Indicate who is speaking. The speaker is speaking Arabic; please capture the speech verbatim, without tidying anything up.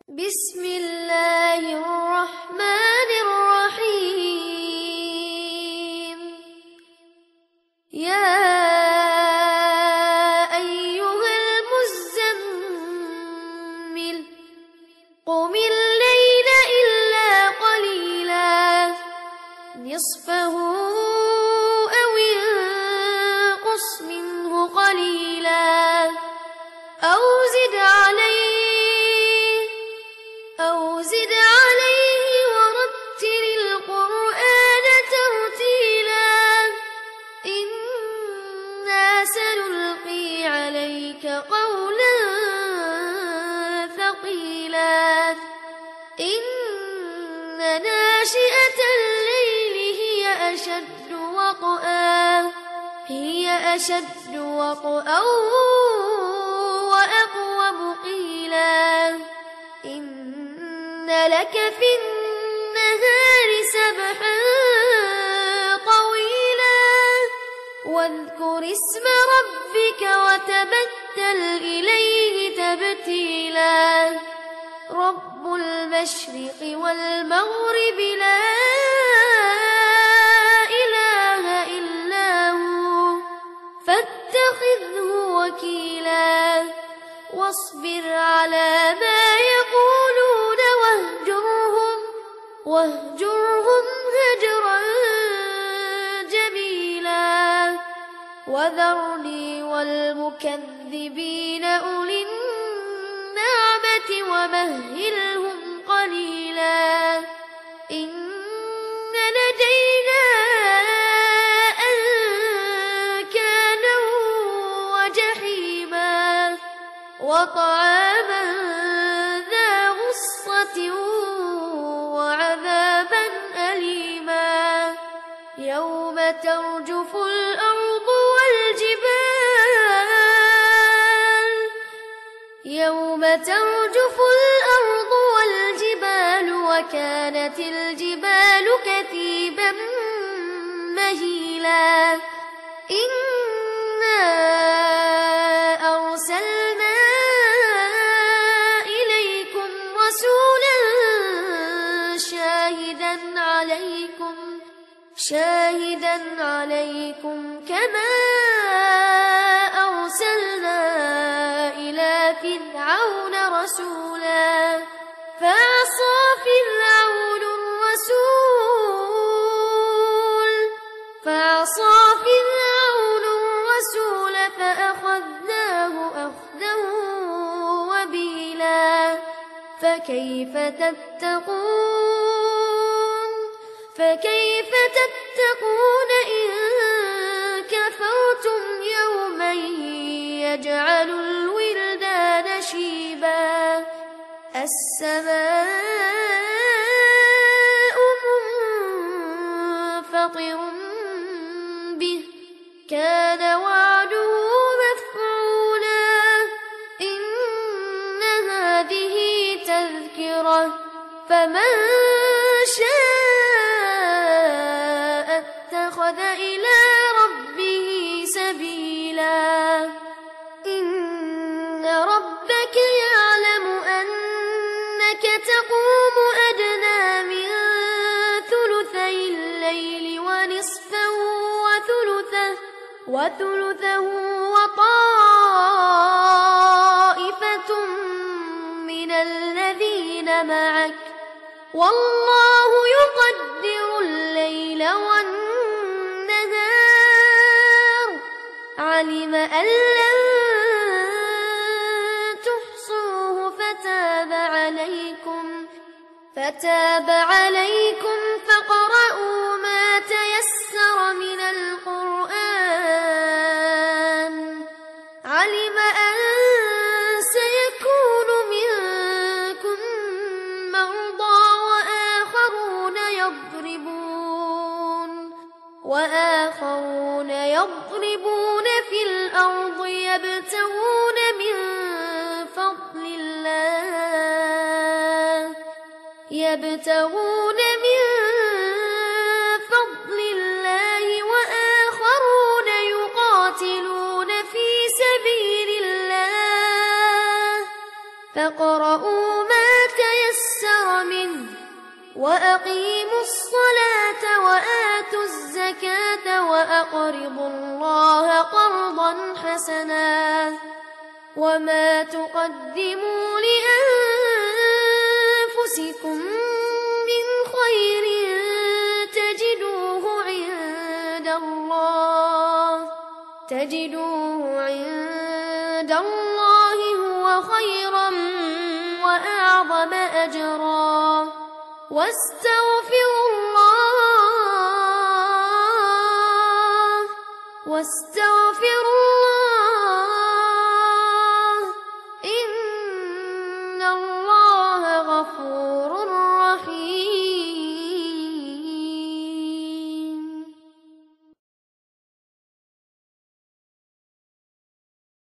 Speaker 1: بسم الله الرحمن الرحيم. يا أيها المزمل قم الليل إلا قليلا نصفه أو انقص منه قليلا أو زد عليه أو زد عليه ورتل القرآن ترتيلا إنا سنلقي عليك قولا ثقيلا إن ناشئة الليل هي أشد وطئا هي أشد وطئا وأقوم قيلا إن لك في النهار سبحا طويلا واذكر اسم ربك وتبتل إليه تبتيلا رب المشرق والمغرب لا إله إلا هو فاتخذه وكيلا واصبر على ما يقولون واهجرهم واهجرهم هجرا جميلا وذرني والمكذبين أولي النعمة ومهلهم قليلا إن لدينا أنكالا وجحيما وطعاما ذا غصة وعذابا أليما يوم ترجف الأرض والجبال يوم ترجف الأرض والجبال وكانت الجبال كثيبا مهيلا إنا أرسلنا إليكم رسولا شاهدا عليكم شاهدا عليكم كما أرسلنا إلى فرعون رسولا فعصى فرعون الرسول فعصى فرعون الرسول فأخذناه أخذا وبيلا فكيف تتقون فكيف تتقون إن كفرتم يوما يجعل الولدان شيبا السماء منفطر به كان وعده مفعولا إن هذه تذكرة فمن شاء اتخذ إلى ربه سبيلا إن ربك يعلم أنك تقوم أدنى من ثلثي الليل ونصفه وثلثه وثلثه وطائفة من الذين معك والله يقدر الليل والنهار علم أن لن تحصوه فتاب عليكم فتاب عليكم فاقرؤوا ما تيسر من القرآن علم أن سيكون منكم مرضى وآخرون يضربون وآخرون يضربون في الأرض يبتغون من فضل الله يبتغون من فضل الله وآخرون يقاتلون في سبيل الله فاقرؤوا ما تيسر منه وأقيموا الصلاة وآتوا الزكاة وأقرضوا الله قرضا حسنا وما تقدموا لأنفسكم من خير تجدوه عند الله تجدوه عند الله هو خيرا وأعظم أجرا واستغفروا الله واستغفروا